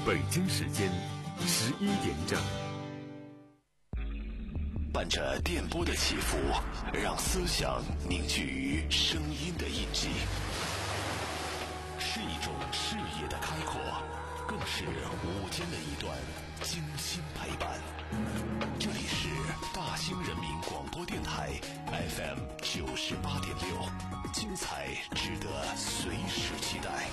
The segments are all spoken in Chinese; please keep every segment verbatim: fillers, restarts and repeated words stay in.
北京时间十一点整。 伴着电波的起伏，让思想凝聚于声音的印记，是一种视野的开阔，更是午间的一段精心陪伴。这里是大兴人民广播电台 F M 九十八点六，精彩值得随时期待。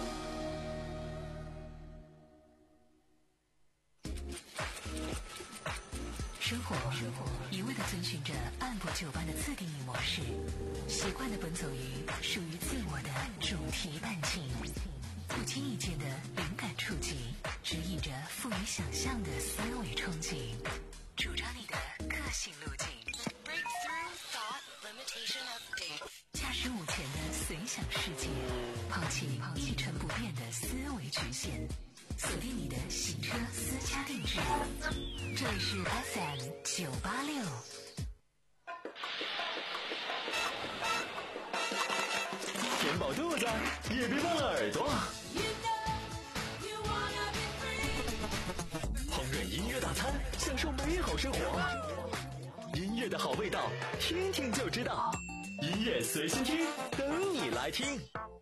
生活一味地遵循着按部就班的自定义模式，习惯地奔走于属于自我的主题伴情，不经意间的灵感触及，指引着富于想象的思维憧憬，主张你的个性路径。驾驶午前的随想世界，抛弃一成不变的思维局限，锁定你的洗车私家定制。这里是 F M 九八六。 填饱肚子，也别忘了耳朵。烹饪音乐大餐，享受美好生活。音乐的好味道，听听就知道。音乐随心听，等你来听。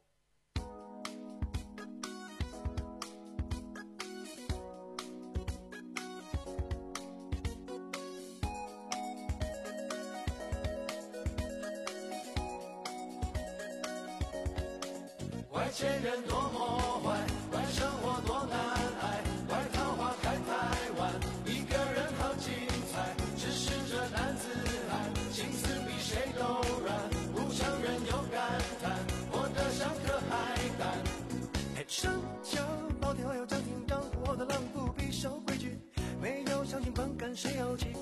外界人多么坏，外生活多难挨，外桃花开台湾，一个人好精彩，只是这男子汉心思比谁都软，不承认有感叹，活得像颗海胆。 上桥跑跳要张庭长，活的狼不必守规矩，没有相信本干谁要急？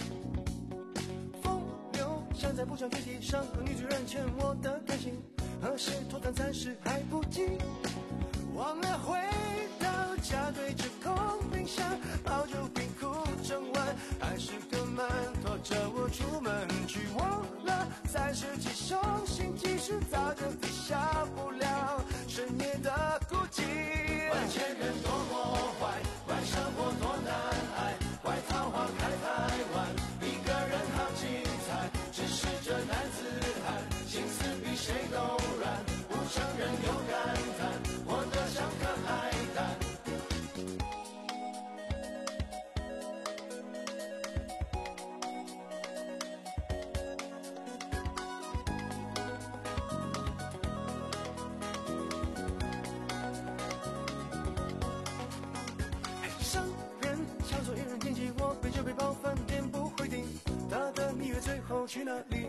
风流像在不想天地上，和女主人欠我的感情。何时脱单暂时还不及，忘了回到家对着空冰箱抱酒冰苦整晚，还是个门拖着我出门去，忘了三十几首新技术早就抵消不了深夜的孤寂。 外界人多么坏，外生活多难挨，外桃花开台湾，一个人好精彩，只是这男子汉心思比谁都软，不承认有感叹，活得像颗海胆。 商人想做一人经济，我背着背包饭店不会订，他的蜜月最后去哪里？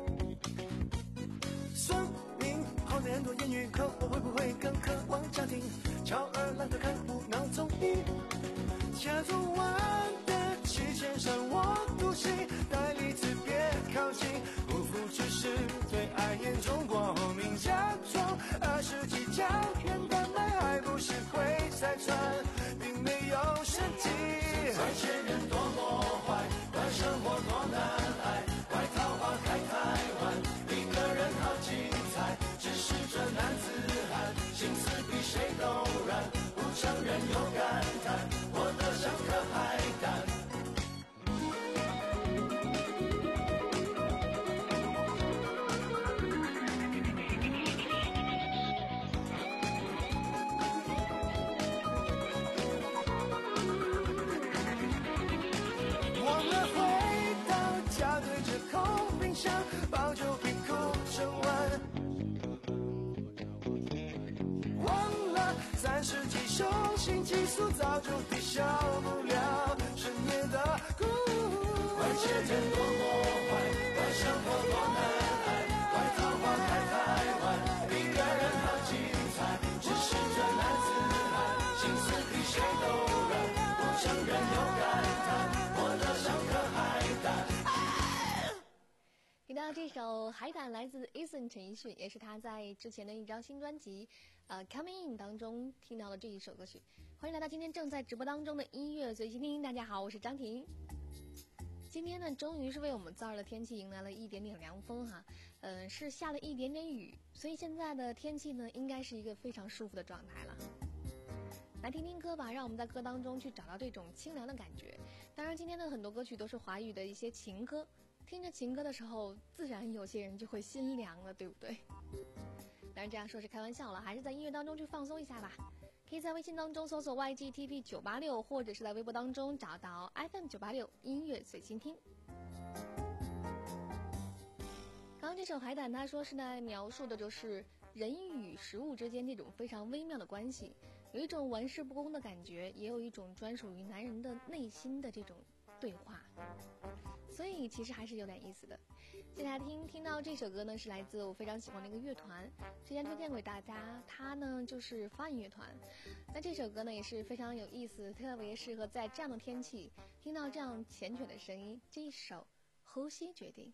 算命好在很多言语，可我会不会更渴望家庭？乔尔懒得看无脑综艺，假做完的期间上我独行，带离子别靠近，不服只是对爱严重过敏，假装二十几胶原蛋白还不是会再传，并没有神迹。 外界人多么坏，外生活多难挨，外桃花开台湾，一个人好精彩，只是这男子汉心思比谁都软，不承认有感叹，活得像颗海胆。 忘了回到家对着空冰箱抱酒冰苦整晚，忘了三十几首新激素早就抵消不了深夜的孤外界人多么坏，外生活多难挨，外桃花开台湾，一个人好精彩，只是这男子汉心思比谁都软，不承认有感叹，活得像颗海胆。 听到这首《海胆》来自 Eason 陈奕迅，也是他在之前的一张新专辑呃 Coming In 当中听到的这一首歌曲。欢迎来到今天正在直播当中的音乐随心听，大家好，我是张婷。今天呢，终于是为我们这儿的天气迎来了一点点凉风哈，嗯、呃，是下了一点点雨，所以现在的天气呢，应该是一个非常舒服的状态了。 来听听歌吧，让我们在歌当中去找到这种清凉的感觉。当然今天的很多歌曲都是华语的一些情歌，听着情歌的时候自然有些人就会心凉了，对不对？当然这样说是开玩笑了，还是在音乐当中去放松一下吧。可以在微信当中搜索 Y G T V 九八六， 或者是在微博当中找到 F M 九八六音乐随心听。刚刚这首海胆他说是在描述的就是人与食物之间这种非常微妙的关系，有一种玩世不恭的感觉，也有一种专属于男人的内心的这种对话，所以其实还是有点意思的。接下来听听到这首歌呢，是来自我非常喜欢的一个乐团，之前推荐给大家，它呢就是发音乐团。那这首歌呢也是非常有意思，特别适合在这样的天气听到这样缱绻的声音。这一首《呼吸决定》。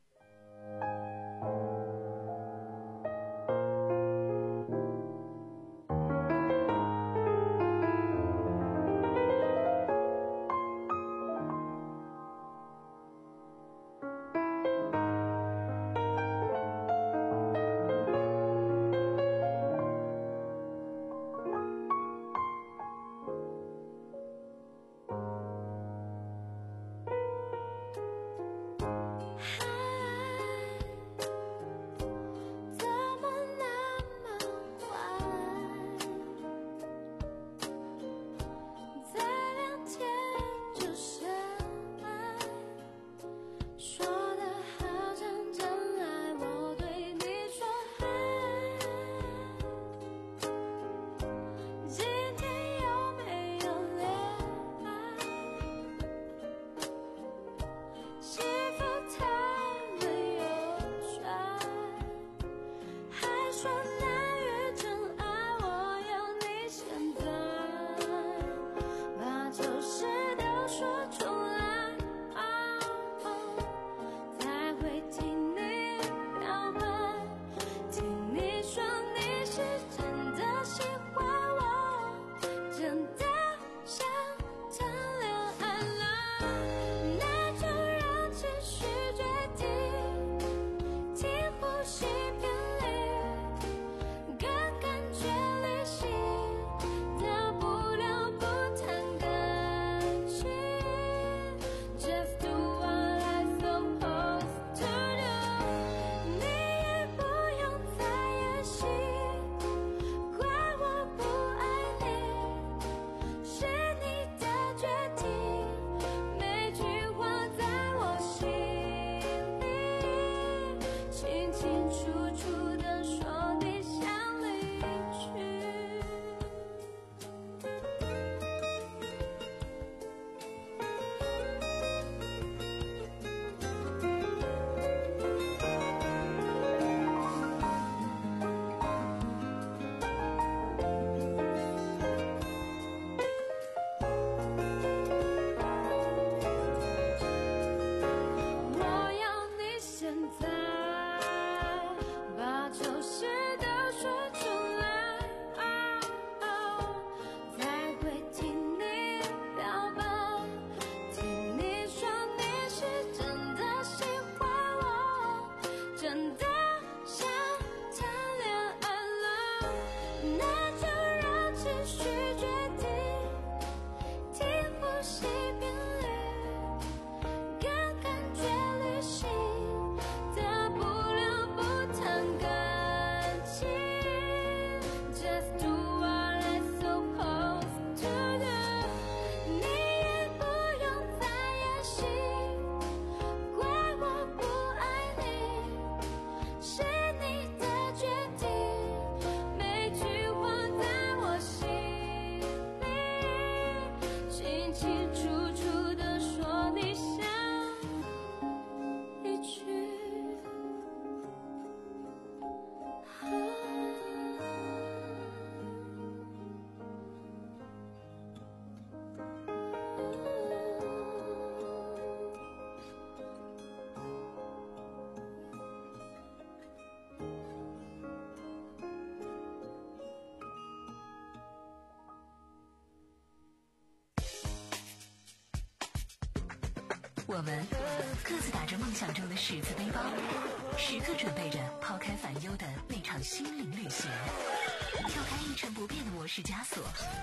我们各自打着梦想中的十字背包，时刻准备着抛开烦忧的那场心灵旅行，跳开一成不变的模式枷锁，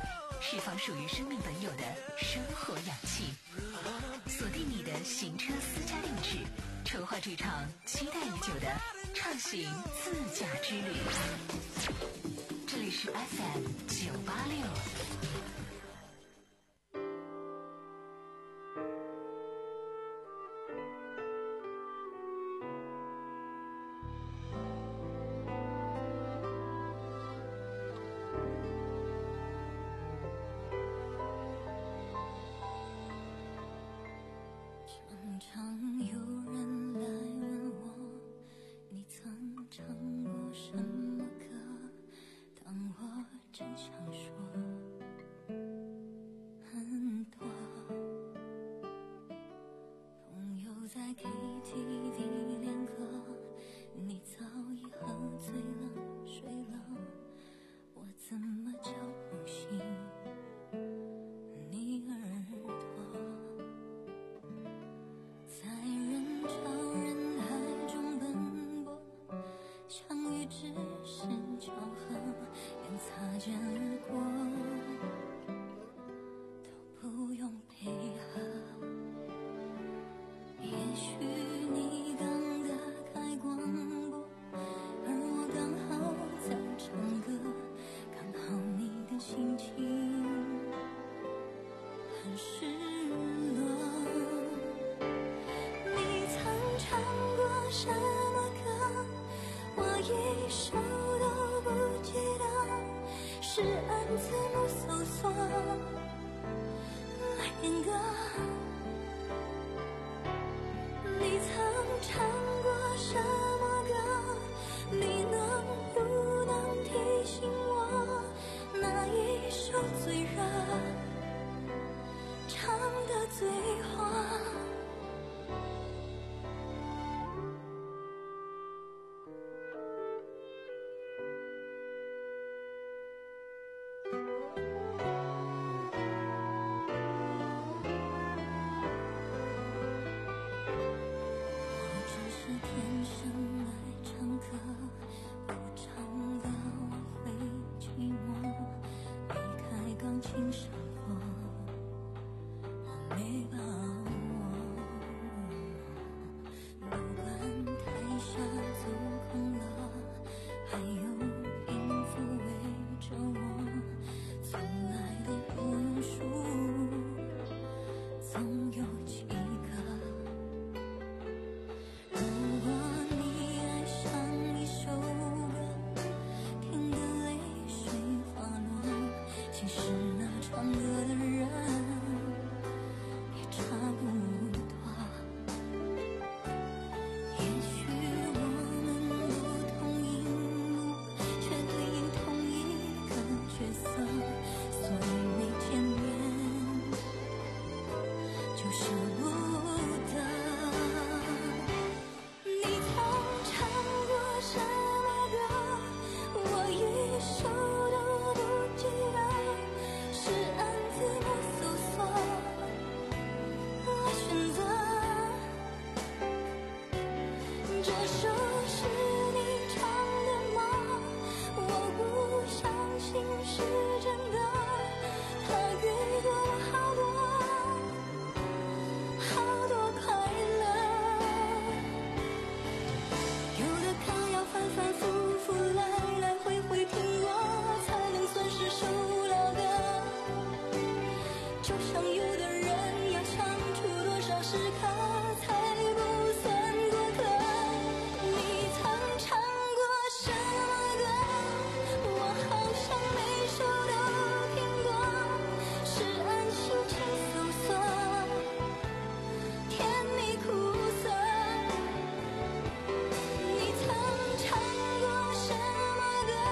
释放属于生命本有的生活氧气。锁定你的行车私家定制，筹划这场期待已久的畅行自驾之旅。这里是 F M 九八六。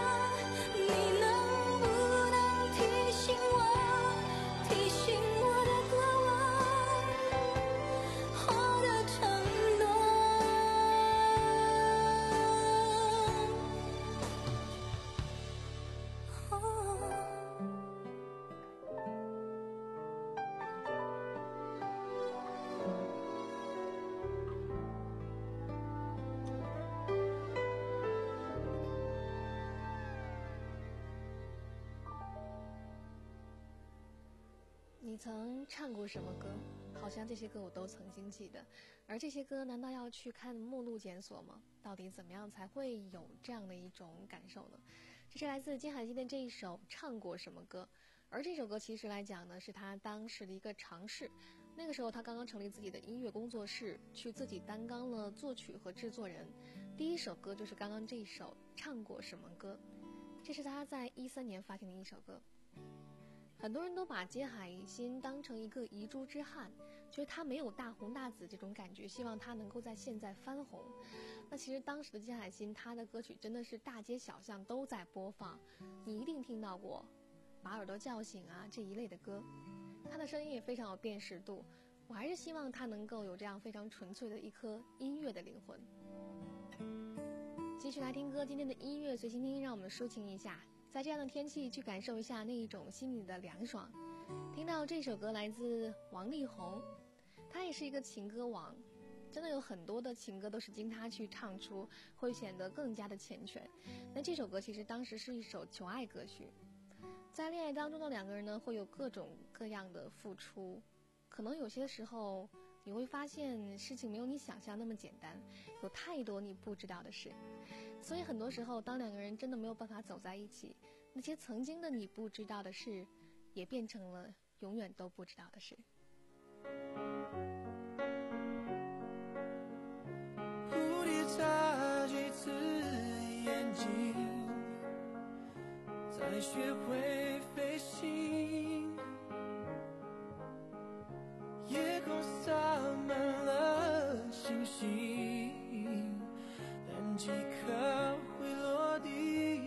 提醒我你曾唱过什么歌？好像这些歌我都曾经记得，而这些歌难道要去看目录检索吗？到底怎么样才会有这样的一种感受呢？这是来自金海心的这一首《唱过什么歌》，而这首歌其实来讲呢，是他当时的一个尝试。那个时候他刚刚成立自己的音乐工作室，去自己担当了作曲和制作人。第一首歌就是刚刚这一首《唱过什么歌》，这是他在一三年发行的一首歌。很多人都把金海心当成一个遗珠之汉，觉得他没有大红大紫这种感觉，希望他能够在现在翻红。那其实当时的金海心，他的歌曲真的是大街小巷都在播放，你一定听到过把耳朵叫醒啊这一类的歌。他的声音也非常有辨识度，我还是希望他能够有这样非常纯粹的一颗音乐的灵魂。继续来听歌，今天的音乐随心听，让我们抒情一下，在这样的天气去感受一下那一种心里的凉爽。听到这首歌来自王力宏，他也是一个情歌王，真的有很多的情歌都是经他去唱出，会显得更加的缱绻。那这首歌其实当时是一首求爱歌曲，在恋爱当中的两个人呢，会有各种各样的付出，可能有些时候你会发现事情没有你想象那么简单，有太多你不知道的事。所以很多时候当两个人真的没有办法走在一起，那些曾经的你不知道的事也变成了永远都不知道的事。 蝴蝶眨几次眼睛，才学会飞行，夜空洒满了星星，但几颗会落地。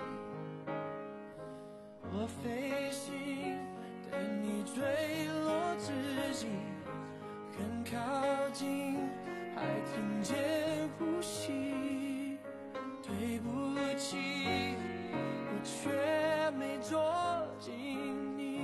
我飞行，等你坠落之际，很靠近，还听见呼吸。对不起，我却没捉紧你。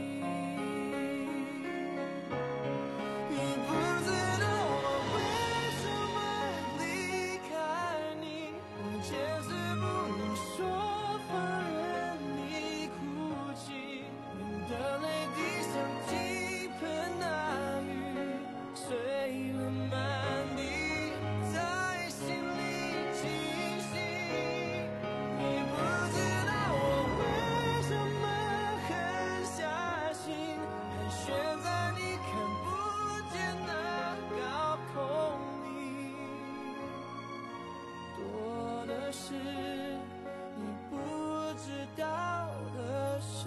你不知道我为什么离开你，我坚持不能说，放任你哭泣。你的泪滴像倾盆大雨，碎了满地，在心里清晰。你不知道我为什么狠下心，盘旋在你看不见的高空里，多的是你不知道的事。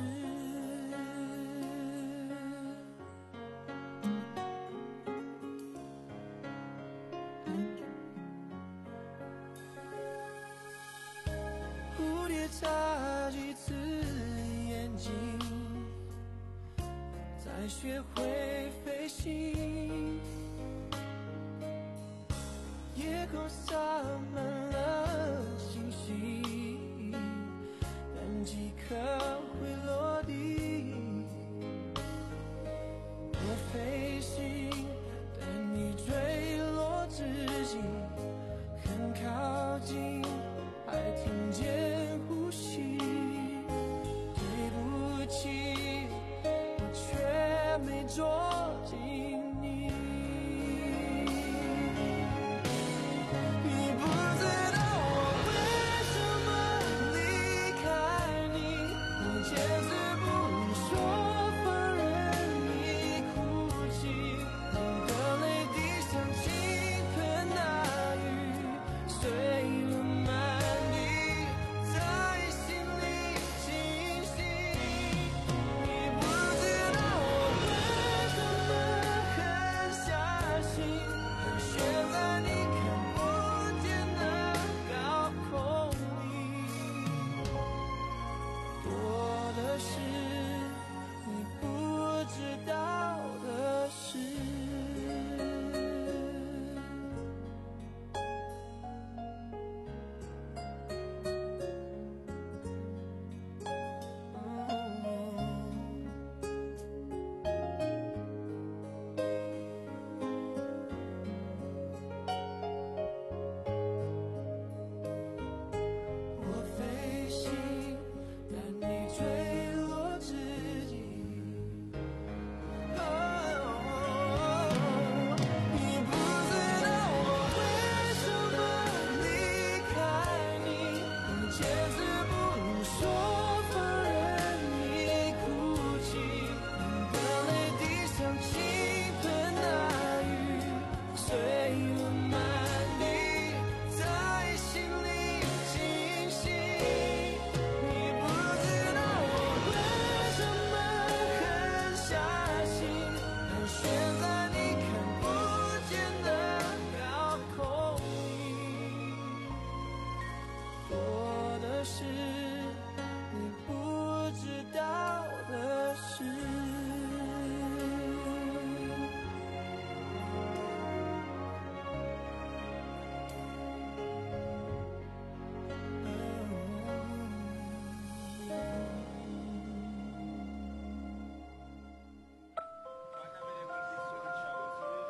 蝴蝶眨几次眼睛，才学会飞行。夜空洒满了星星，但几颗会落地。我飞行，等你坠落之际，很靠近，还听见呼吸。对不起，我却没捉紧你。你不知道我为什么离开你，我坚持不说，放任你哭泣。你的泪滴像倾盆大雨，碎了满地，在心里清晰。你不知道我为什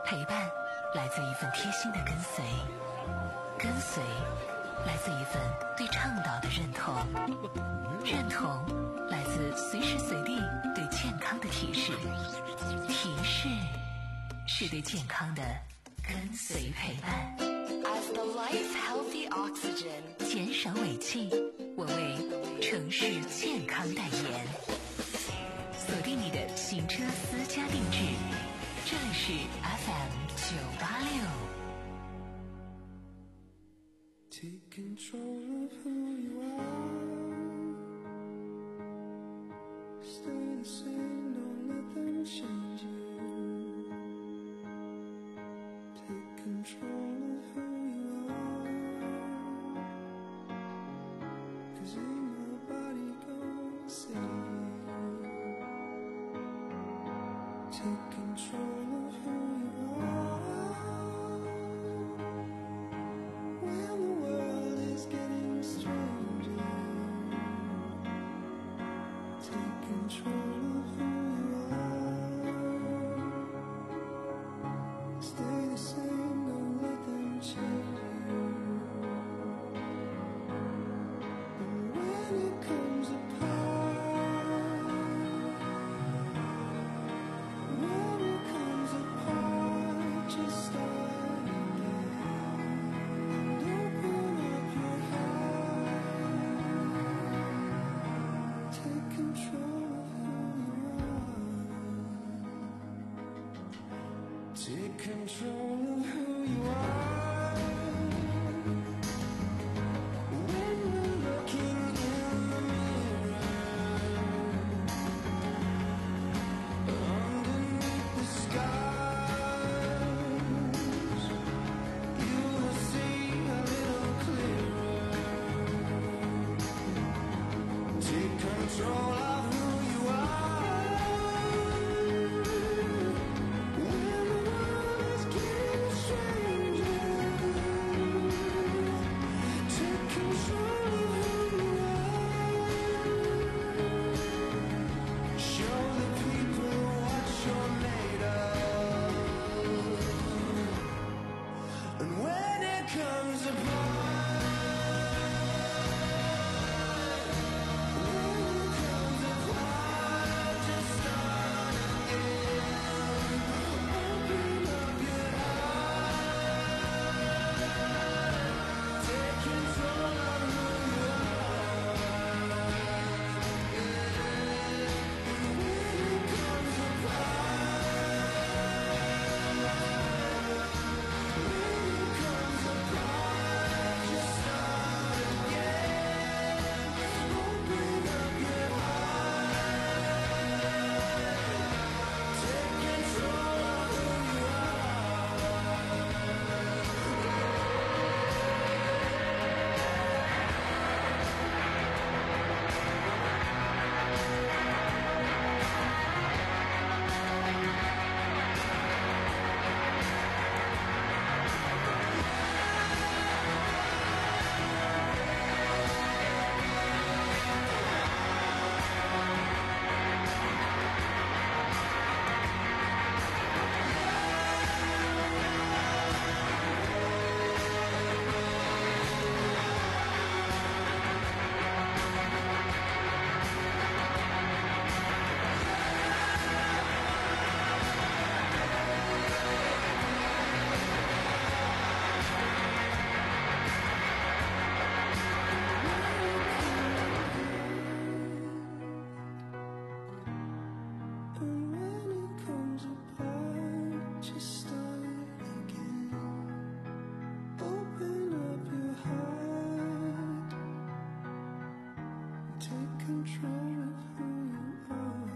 陪伴来自一份贴心的跟随，跟随来自一份对倡导的认同，认同来自随时随地对健康的提示，提示是对健康的跟随陪伴。 As the life healthy oxygen， 减少尾气，我为城市健康代言。锁定你的行车私家定制，这里是 F M 九八六。 Take control of who you are. Stay the same, don't let them change you. Take control of who you are. 'Cause ain't nobody gonna save you. Take control of who you are. When the world is getting stranger, take control of who you are. Stay the same, don't let them change you. And when it comes apart, when it comes apart, just start again. Open up your heart. Take control of who you are. Take control of who you are. When you're looking in the mirror, underneath the scars, you will see a little clearer. Take control of who you are. When the world is getting stranger, take control of who you are. Show the people what you're made of. And when it comes apart, when it comes apart, just start again. Open up your heart. Take control of who you are. When it comes apart, when it comes apart, just start again. Open up your heart. Take control of who you And when it comes apart, just start again. Open up your heart. Take control of who you are.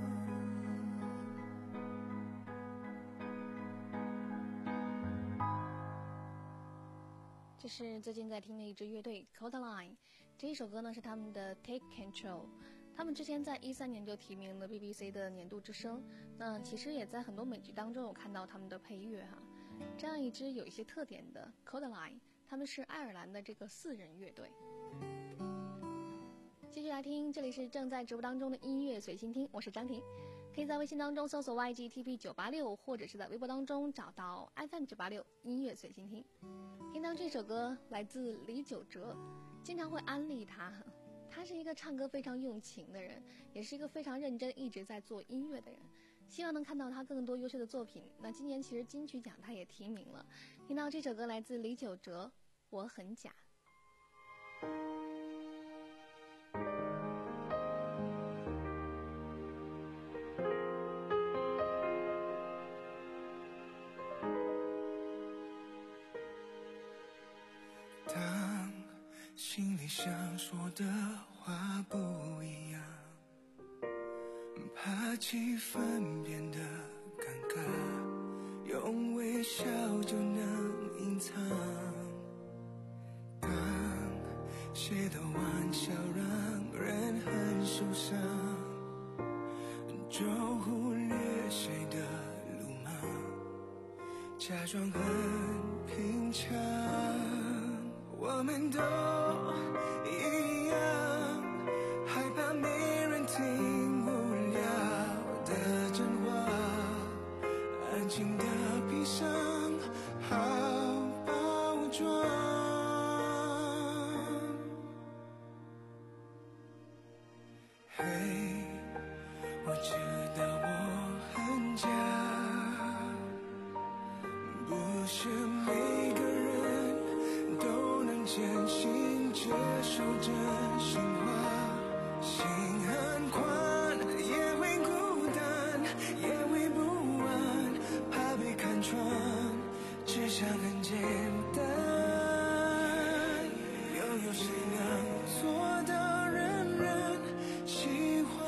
这是最近在听的一支乐队 Codaline， 这一首歌呢是他们的 Take Control。他们之前在一三年就提名了 B B C 的年度之声，那其实也在很多美剧当中有看到他们的配乐哈。这样一支有一些特点的 Codaline， 他们是爱尔兰的这个四人乐队。继续来听，这里是正在直播当中的音乐随心听，我是张婷。 可以在微信当中搜索 Y G T P 九八六，或者是在微博当中找到 F M 九八六音乐随心听。听到这首歌来自李玖哲，经常会安利他。他是一个唱歌非常用情的人，也是一个非常认真一直在做音乐的人。希望能看到他更多优秀的作品。那今年其实金曲奖他也提名了。听到这首歌来自李玖哲，《我很假》。 当心里想说的话不一样，怕气氛变得尴尬，用微笑就能隐藏。当谁的玩笑让人很受伤，就忽略谁的鲁莽，假装很平常。我们都一样，害怕没人听无聊的真话，安静的闭上，好包装。嘿，我知道我很假，不是每个人都能坚信接受真心话，心很宽，也会孤单，也会不安，怕被看穿，只想很简单。又有谁能做到人人喜欢？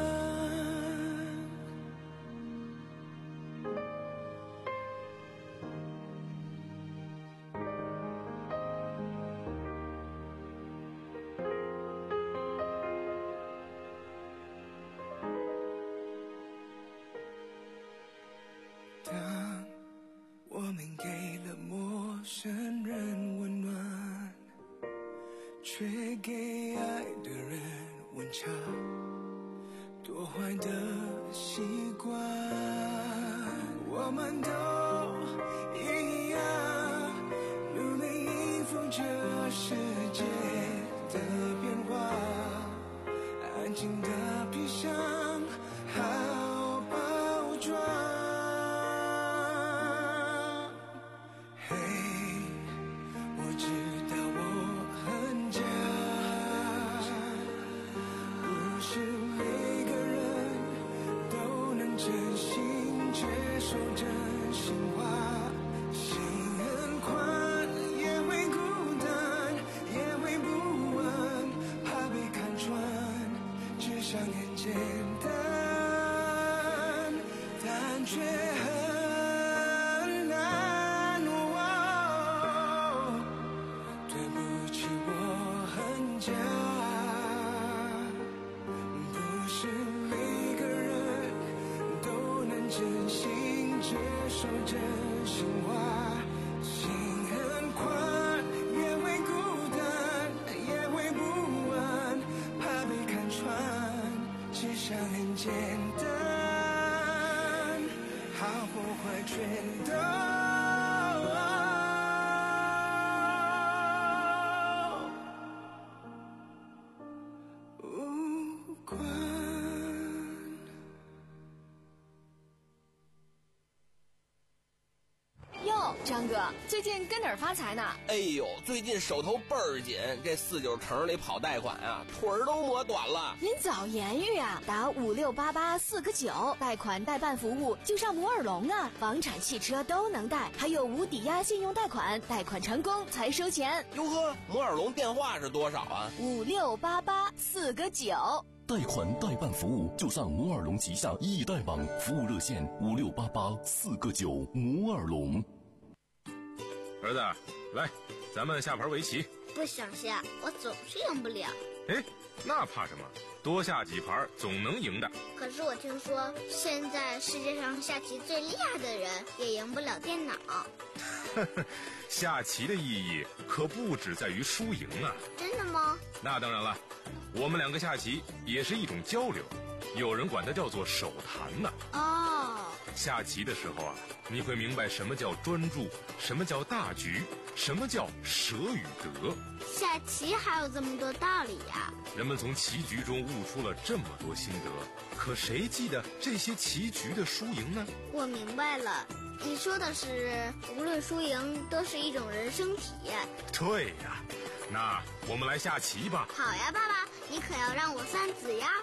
当我们给了陌生人温暖，却给爱的人温差，多坏的习惯。我们都一样，努力应付这世界的变化，安静的闭上，好包装。嘿，我知道我很假，不是每个人都能真心接受真心话，心很宽，也会孤单，也会不安，怕被看穿，只想很简单，但却很难。哦，对不起，我很假，不是每个人都能真心接受真心话，心很宽，也会孤单，也会不安，怕被看穿，只想很简单，好或坏全都无关。 哟，张哥，最近跟哪儿发财呢？ 哎呦，最近手头倍儿紧，这四九城里跑贷款啊，腿儿都磨短了。 您早言语啊，打五六八八四个九，贷款代办服务就上摩尔龙啊，房产、汽车都能贷，还有无抵押信用贷款，贷款成功才收钱。 哟呵，摩尔龙电话是多少啊？ 五六八八四个九。 贷款代办服务就上摩尔龙旗下易贷网，服务热线五六八八四个九。摩尔龙。 儿子，来，咱们下盘围棋。 不想下，我总是赢不了。 哎，那怕什么？多下几盘总能赢的。 可是我听说，现在世界上下棋最厉害的人也赢不了电脑。 下棋的意义可不只在于输赢啊。 真的吗？ 那当然了，我们两个下棋也是一种交流。 有人管它叫做手谈呢。 哦， 下棋的时候啊，你会明白什么叫专注，什么叫大局，什么叫舍与得。 下棋还有这么多道理呀！ 人们从棋局中悟出了这么多心得，可谁记得这些棋局的输赢呢？ 我明白了，你说的是无论输赢都是一种人生体验。 对呀，那我们来下棋吧。 好呀，爸爸，你可要让我算子呀。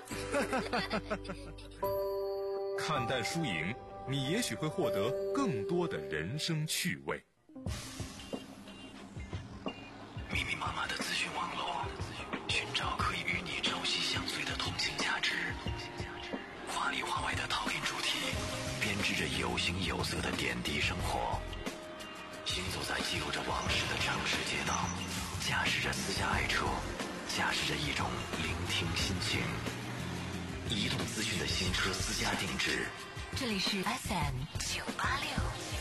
看淡输赢，你也许会获得更多的人生趣味。 密密麻麻的资讯网络，寻找可以与你朝夕相随的通信价值。话里话外的讨论主题，编织着有形有色的点滴生活。行走在记录着往事的城市街道，驾驶着私家爱车，驾驶着一种聆听心情。移动资讯的新车私家定制。 这里是 F M 九八六。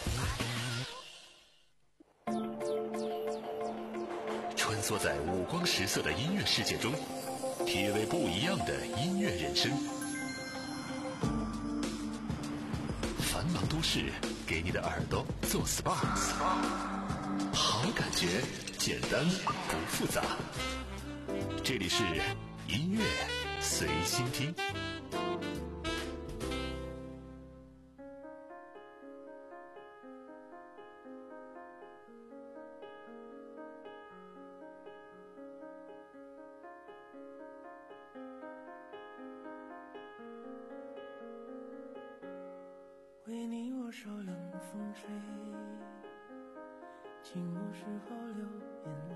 穿梭在五光十色的音乐世界中，体味不一样的音乐人生。繁忙都市给你的耳朵做 S P A， 好感觉，简单不复杂。这里是音乐随心听。 为你我受冷风吹，寂寞时候流眼泪。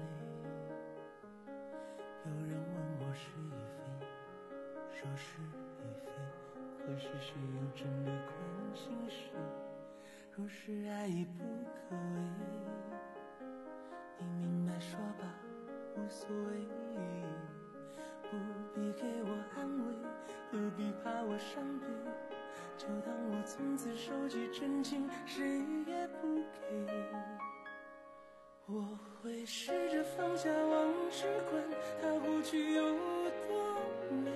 有人问我是与非，说是与非，可是谁又真的关心谁？若是爱已不可为，你明白说吧，无所谓，不必给我安慰，何必怕我伤悲？就当我从此收集真情，谁也不给。我会试着放下往事，管它过去有多美，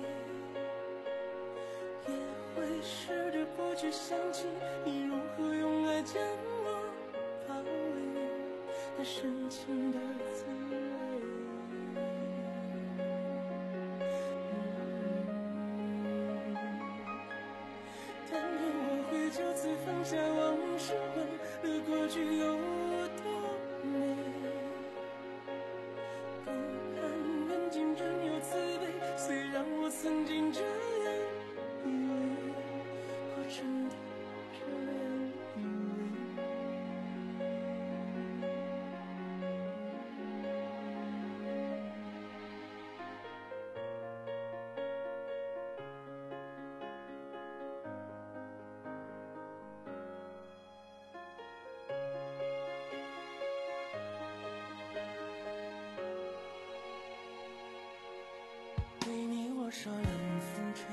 也会试着不去想起你如何用爱将我包围，那深情的滋味。就此放下往事，忘了过去有多美，不盼人间真有慈悲，虽然我曾经这样以为，我真的这样以受冷风吹，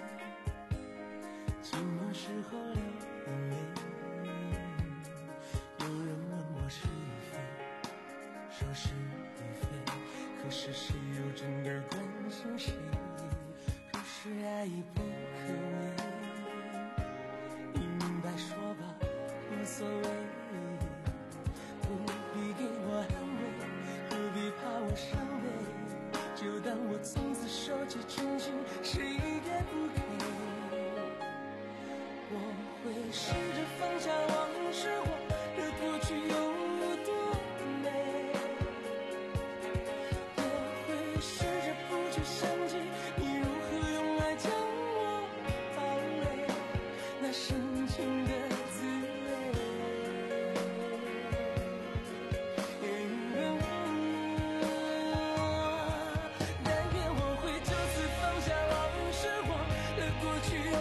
寂寞时候流眼泪。有人问我是与非，说是与非，可是谁又真的关心谁？若是爱已不可为，你明白说吧，无所谓，不必给我安慰，何必怕我伤悲？就当我从此收集真情，谁也不给。我会试着放下往事，忘了过去有多美，也会试着不去想起你如何用爱将我包围，那深情的滋味。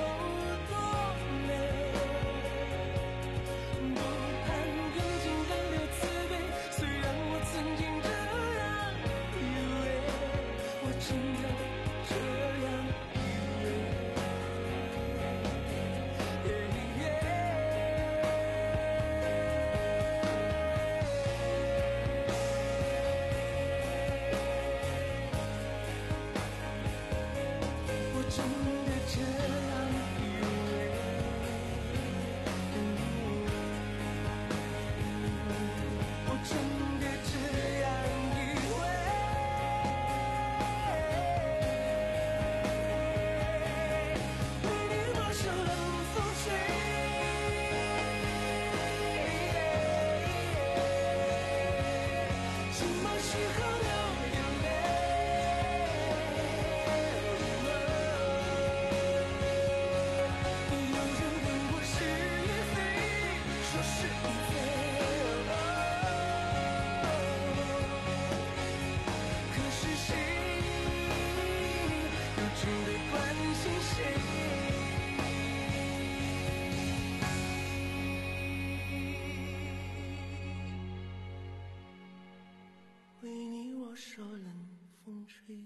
过去有多美，不盼缘尽仍有时候流眼泪。有人问我是与非，说是与非。可是谁又真的关心谁？为你我受冷风吹。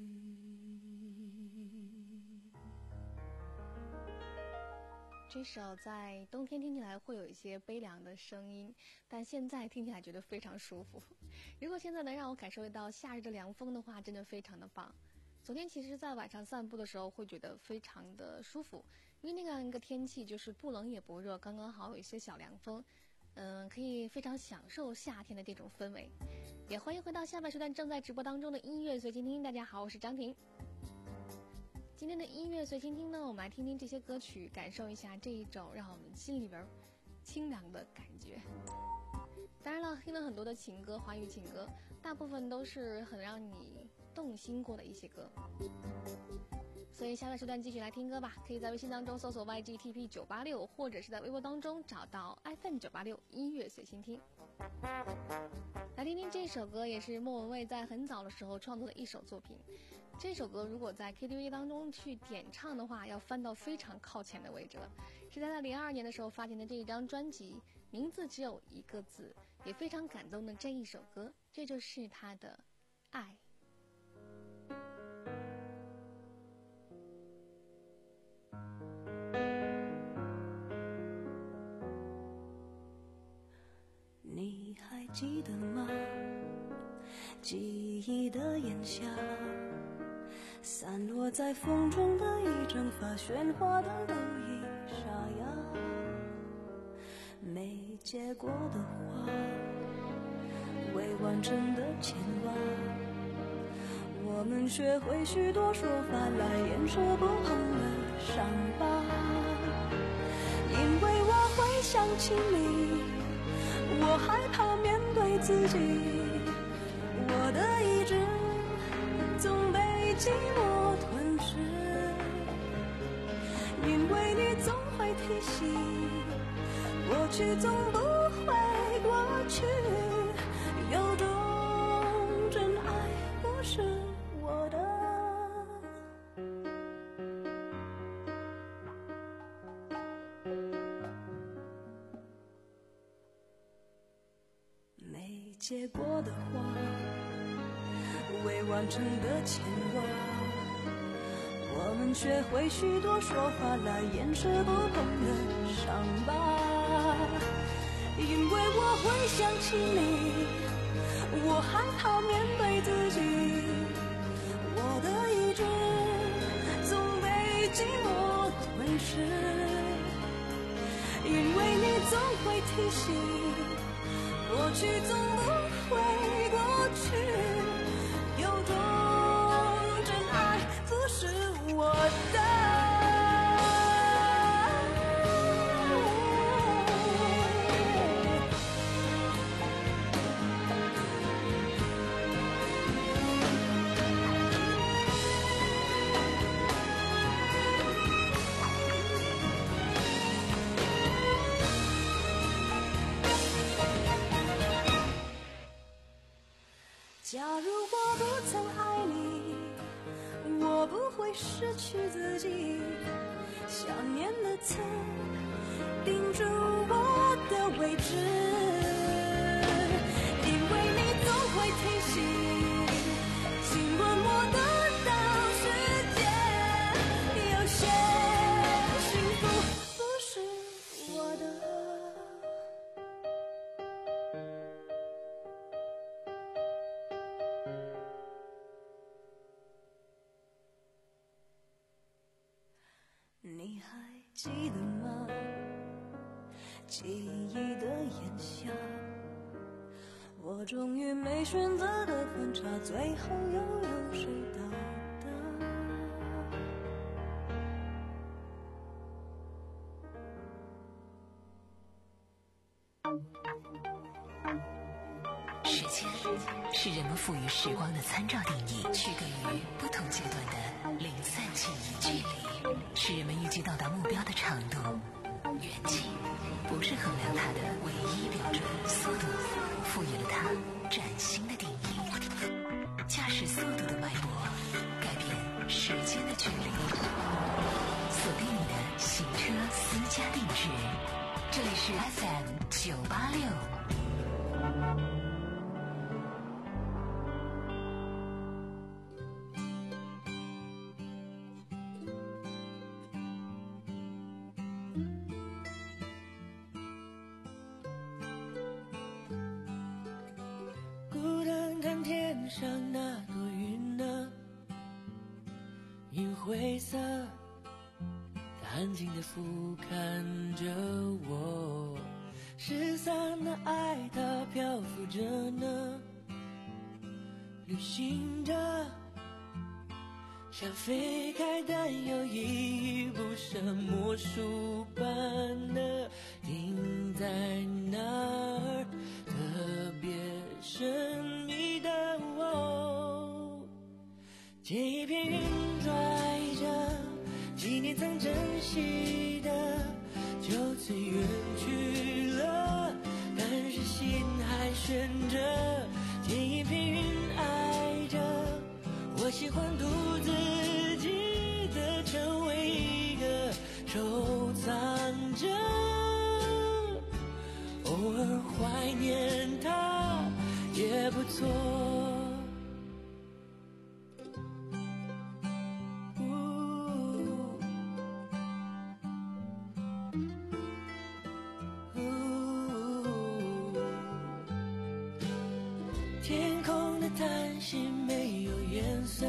这首在冬天听起来会有一些悲凉的声音，但现在听起来觉得非常舒服。如果现在能让我感受到夏日的凉风的话，真的非常的棒。昨天其实在晚上散步的时候会觉得非常的舒服，因为那样一个天气就是不冷也不热，刚刚好有一些小凉风，嗯，可以非常享受夏天的这种氛围。也欢迎回到下半时段正在直播当中的音乐随心听。大家好，我是张婷。今天的音乐随心听呢，我们来听听这些歌曲，感受一下这一种让我们心里边清凉的感觉。当然了，听了很多的情歌，华语情歌，大部分都是很让你动心过的一些歌。所以下半时段继续来听歌吧，可以在微信当中搜索 Y G T P 九八六，或者是在微博当中找到 F M 九八六音乐随心听。来听听这首歌，也是莫文蔚在很早的时候创作的一首作品。这首歌如果在 K T V 当中去点唱的话，要翻到非常靠前的位置了。是在他零二年的时候发行的这一张专辑，名字只有一个字，也非常感动的这一首歌，这就是他的爱。 你还记得吗？记忆的炎夏，散落在风中的一整发喧哗的都已沙哑，没结果的花，未完成的牵挂，我们学会许多说法来掩饰不碰的伤疤。因为我会想起你，我害怕面对自己，我的意志总被寂寞吞噬。因为你总会提醒，过去总不会过去，有种真爱不是我的。没结果的花，未完成的牵挂，我们学会许多说法来掩饰不碰的伤疤。因为我会想起你，我害怕面对自己，我的意志总被寂寞吞噬。因为你总会提醒，过去总不会过去，有种真爱不是我的。假如我不曾爱你，我不会失去自己，想念的刺钉住我的位置。因为你总会提醒，经过我的到世界，有些幸福不是我的。你还记得吗？记忆的炎夏，我终于没选择的分岔，最后又有谁到达？ 时间是人们赋予时光的参照定义，区隔于不同阶段的零散记忆。距离是人们预计到达目标的长度，远近不是衡量它的唯一标准。速度赋予了它崭新的定义，驾驶速度的脉搏改变时间的距离。锁定你的行车私家定制，这里是 F M 九八六。 孤单看天上那朵云啊，银灰色，它安静地俯瞰着我，失散的爱它漂浮着呢，旅行着，像飞开但又依依不舍，魔术般的停在那儿，特别神秘的我，借一片云拽着几年曾珍惜的，就此远去了，但是心还悬着，借一片云爱着，我喜欢独自己的成为一个收藏着，偶尔怀念它也不错。天空的叹息没有颜色，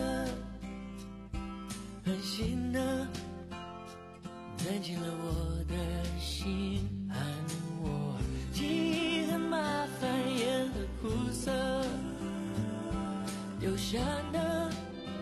繁星呢钻进了我的心，喊我记忆很麻烦也很苦涩，留下的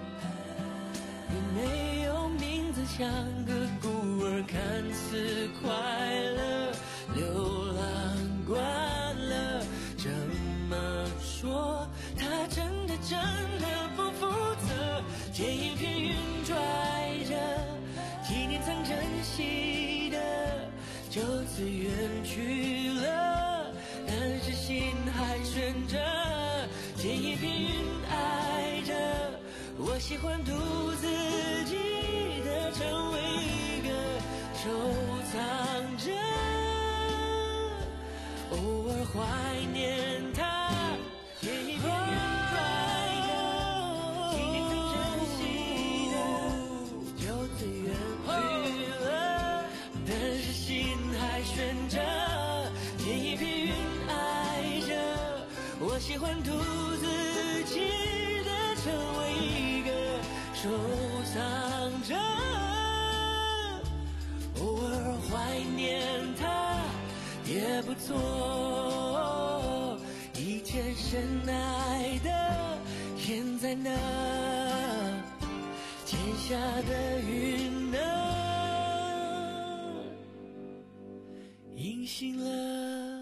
也没有名字，像个孤儿，看似快乐，流浪惯了，这么说他真的真的不负责，借一片云拽着几年曾珍惜的，就此远去了，但是心还悬着，借一片云爱着，我喜欢独自己的成为一个收藏者，偶尔怀念它，借一片云拽着几年曾珍惜的，就此远去了，但是心还悬着，借一片云爱着，我喜欢独自己的成为一个收藏者，偶尔怀念它也不错，以前深爱的现在呢，天下的云呢隐形了。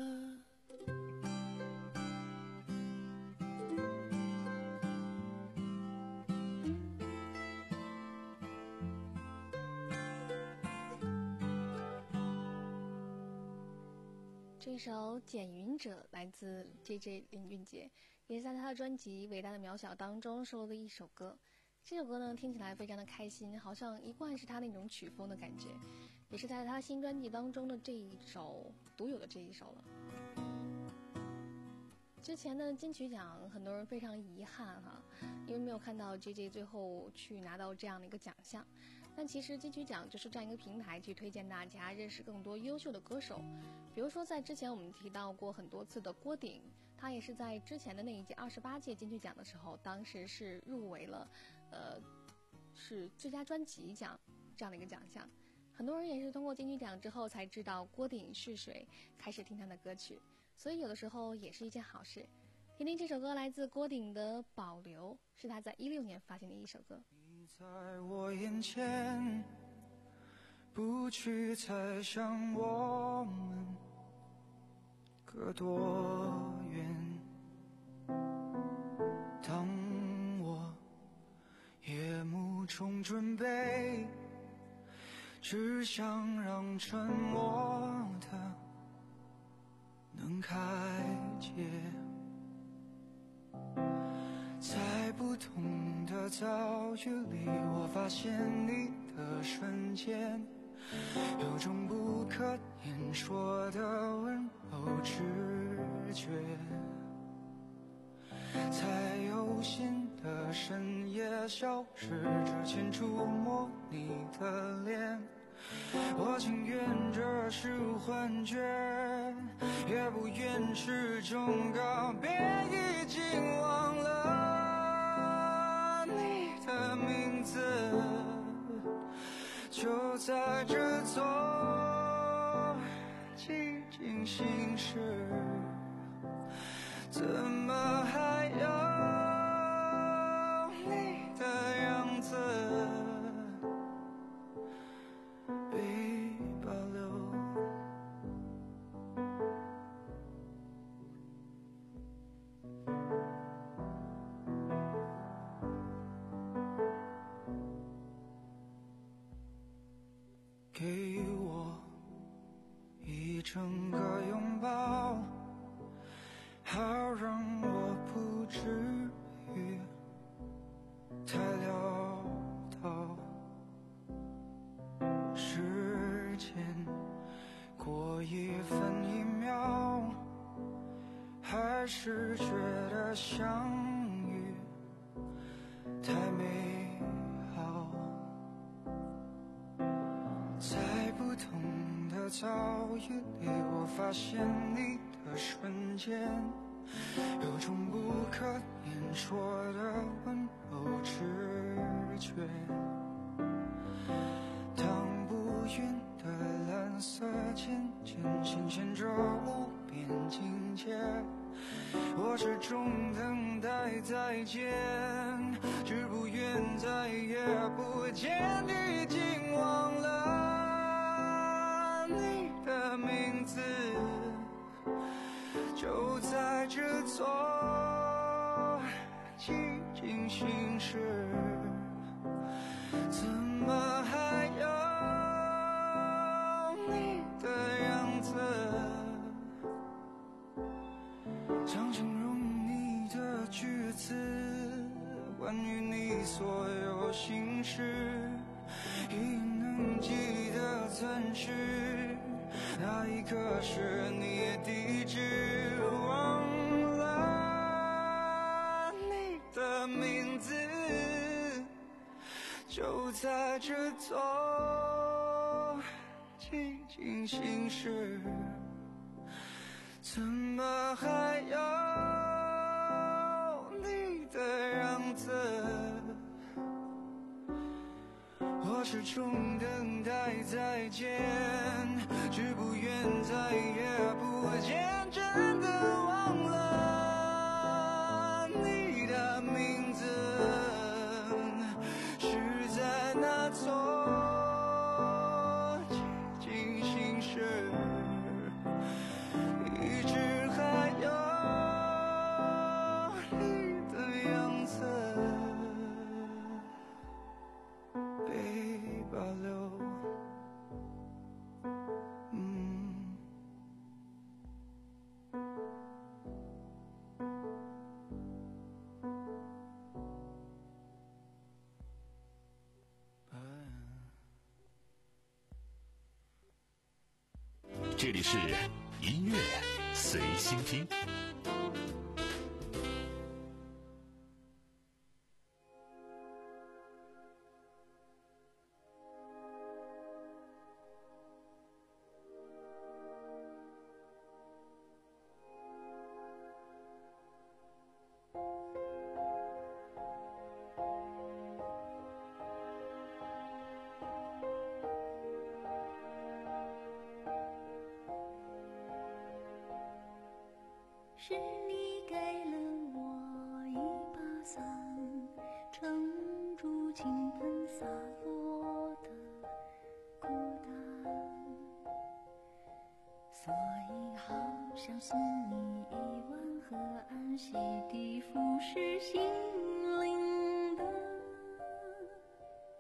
这首《捡云者》来自 J J 林俊杰，也是在他的专辑《伟大的渺小》当中收录的一首歌。这首歌呢，听起来非常的开心，好像一贯是他那种曲风的感觉，也是在他新专辑当中的这一首独有的这一首了。之前的金曲奖，很多人非常遗憾哈，因为没有看到 J J 最后去拿到这样的一个奖项。但其实金曲奖就是这样一个平台，去推荐大家认识更多优秀的歌手。比如说在之前我们提到过很多次的郭顶，他也是在之前的那一届二十八届金曲奖的时候，当时是入围了呃是最佳专辑奖这样的一个奖项。很多人也是通过金曲奖之后才知道郭顶是谁，开始听他的歌曲，所以有的时候也是一件好事。听听这首歌，来自郭顶的《保留》，是他在一六年发行的一首歌。 你在我眼前，不去猜想我们隔多远， 种准备，只想让沉默的能开解。在不同的遭遇里，我发现你的瞬间，有种不可言说的温柔直觉。在有心的深夜消失之前触摸你的脸，我情愿这是幻觉，也不愿是种告别。已经忘了你的名字，就在这座寂静心事，怎么还有你的样子被保留？给我一整个拥抱，好让我不至于太潦倒。时间过一分一秒，还是觉得相遇太美好。在不同的遭遇里，我发现你的瞬间，有种不可言说的温柔直觉。荡不匀的蓝色渐渐显现着无边境界，我始终等待再见，只不愿再也不见。已经忘了你的名字，就在这座寂静心事，怎么还有你的样子？想形容你的句子，关于你所有心事，已能记得曾是那一刻是你地址。忘了你的名字，就在这座寂静心事，怎么还有你的样子？我始终等待再见，只不愿再也不见。真的忘了你的名字，是在那座寂静心事，一直还有你的样子被保留。嗯， 这里是音乐随心听。 是你给了我一把伞，撑住倾盆洒落的孤单，所以好想送你一碗河岸洗涤腐蚀心灵的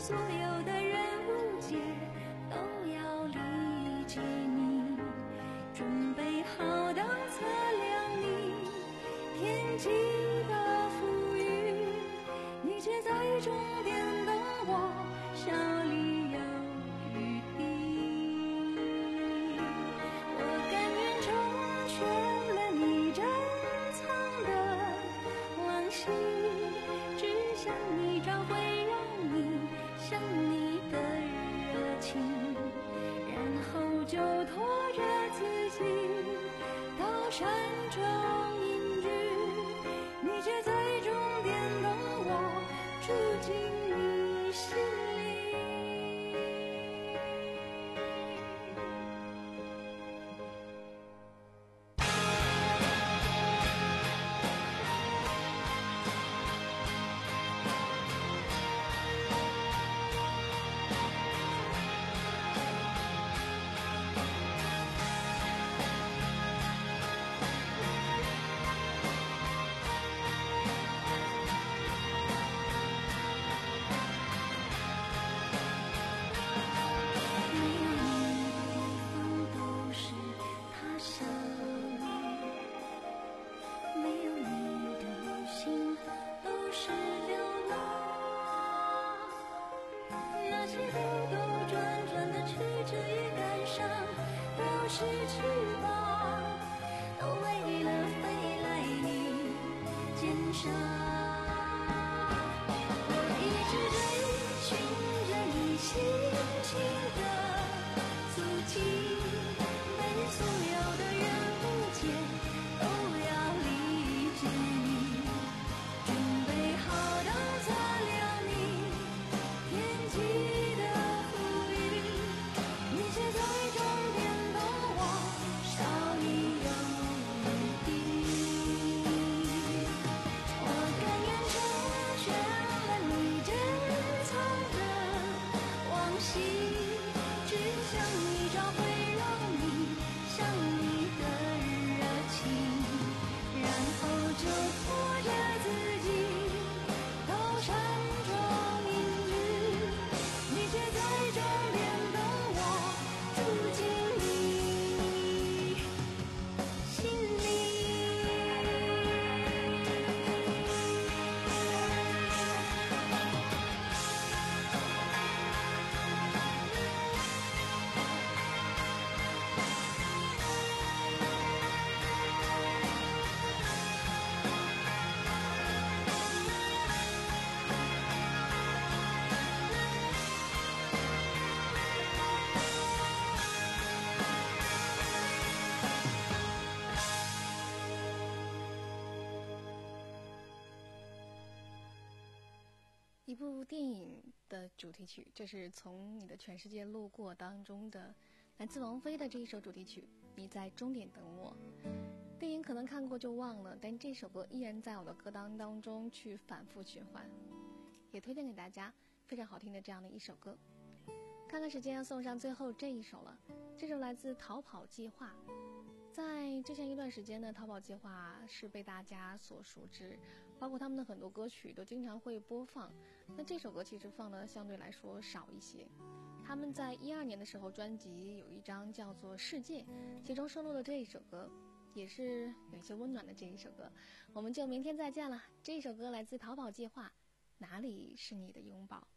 所有的人误解都要理解你，准备好刀测量你天际的浮云，你却在终点等我，笑里有余地。我甘愿成全了你珍藏的往昔，只想你找回让你想你的热情，然后就拖着自己到山中隐居，你却在终点等我，住进你心里。是翅膀，都为了飞来你肩上。我一直追寻着你轻轻的足迹，被所有的人误解，都要理解你，准备好刀测量你天际的浮云，你却在终点等我，少你有余地。我甘愿成全了你珍藏的往昔，只想你找回让你想你的热情，然后就拖着自己到山中隐居，你却在终点等我，住进你心里。 一部电影的主题曲，这是从你的全世界路过当中的来自王菲的这一首主题曲，你在终点等我。电影可能看过就忘了，但这首歌依然在我的歌单当中去反复循环，也推荐给大家，非常好听的这样的一首歌。看看时间要送上最后这一首了，这首来自逃跑计划。在之前一段时间呢，逃跑计划是被大家所熟知，包括他们的很多歌曲都经常会播放。那这首歌其实放的相对来说少一些。他们在一二年的时候，专辑有一张叫做《世界》，其中收录了这一首歌，也是有一些温暖的这一首歌。我们就明天再见了。这一首歌来自逃跑计划，哪里是你的拥抱？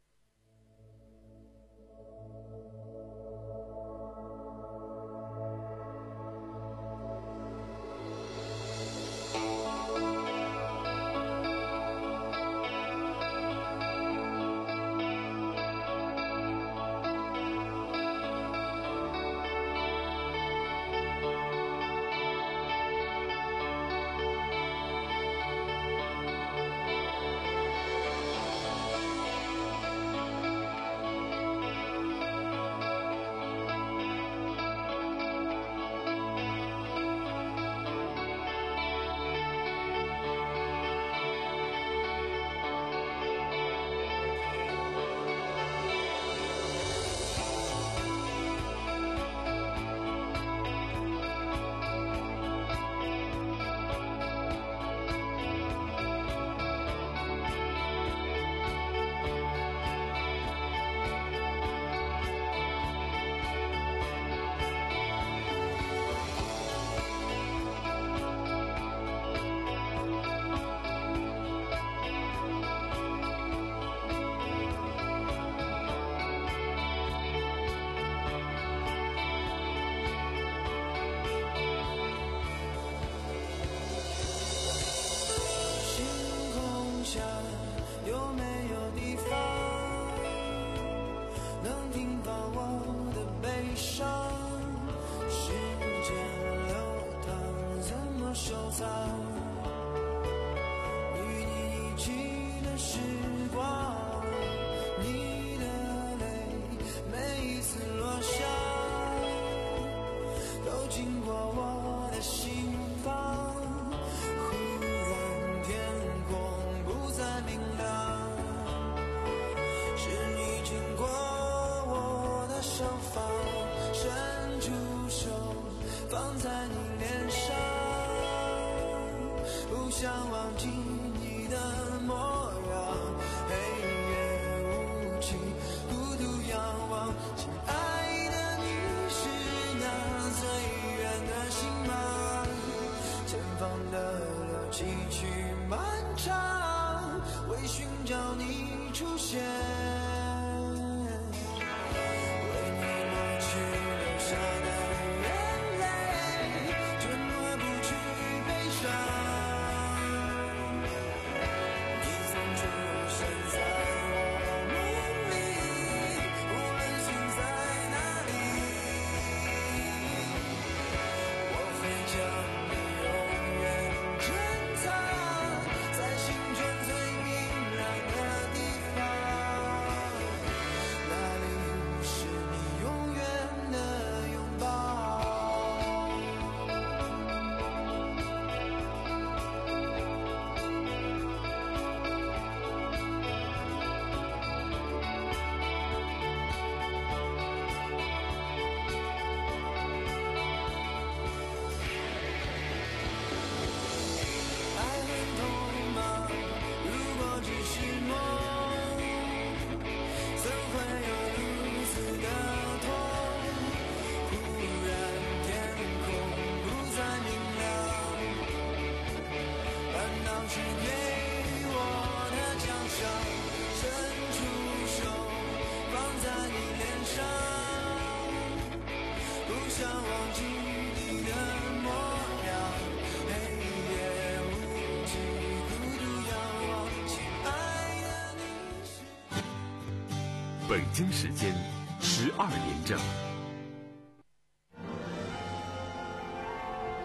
上，时间流淌，怎么收藏？与你一起的时光，你的泪每一次落下，都经过我的心房。忽然天空不再明亮，是你经过我的手方，伸出手放在你脸上，不想忘记你的模样。黑夜无尽，孤独仰望，亲爱的，你是那最远的星芒。前方的路崎岖漫长，为寻找你出现。 北京时间十二点整。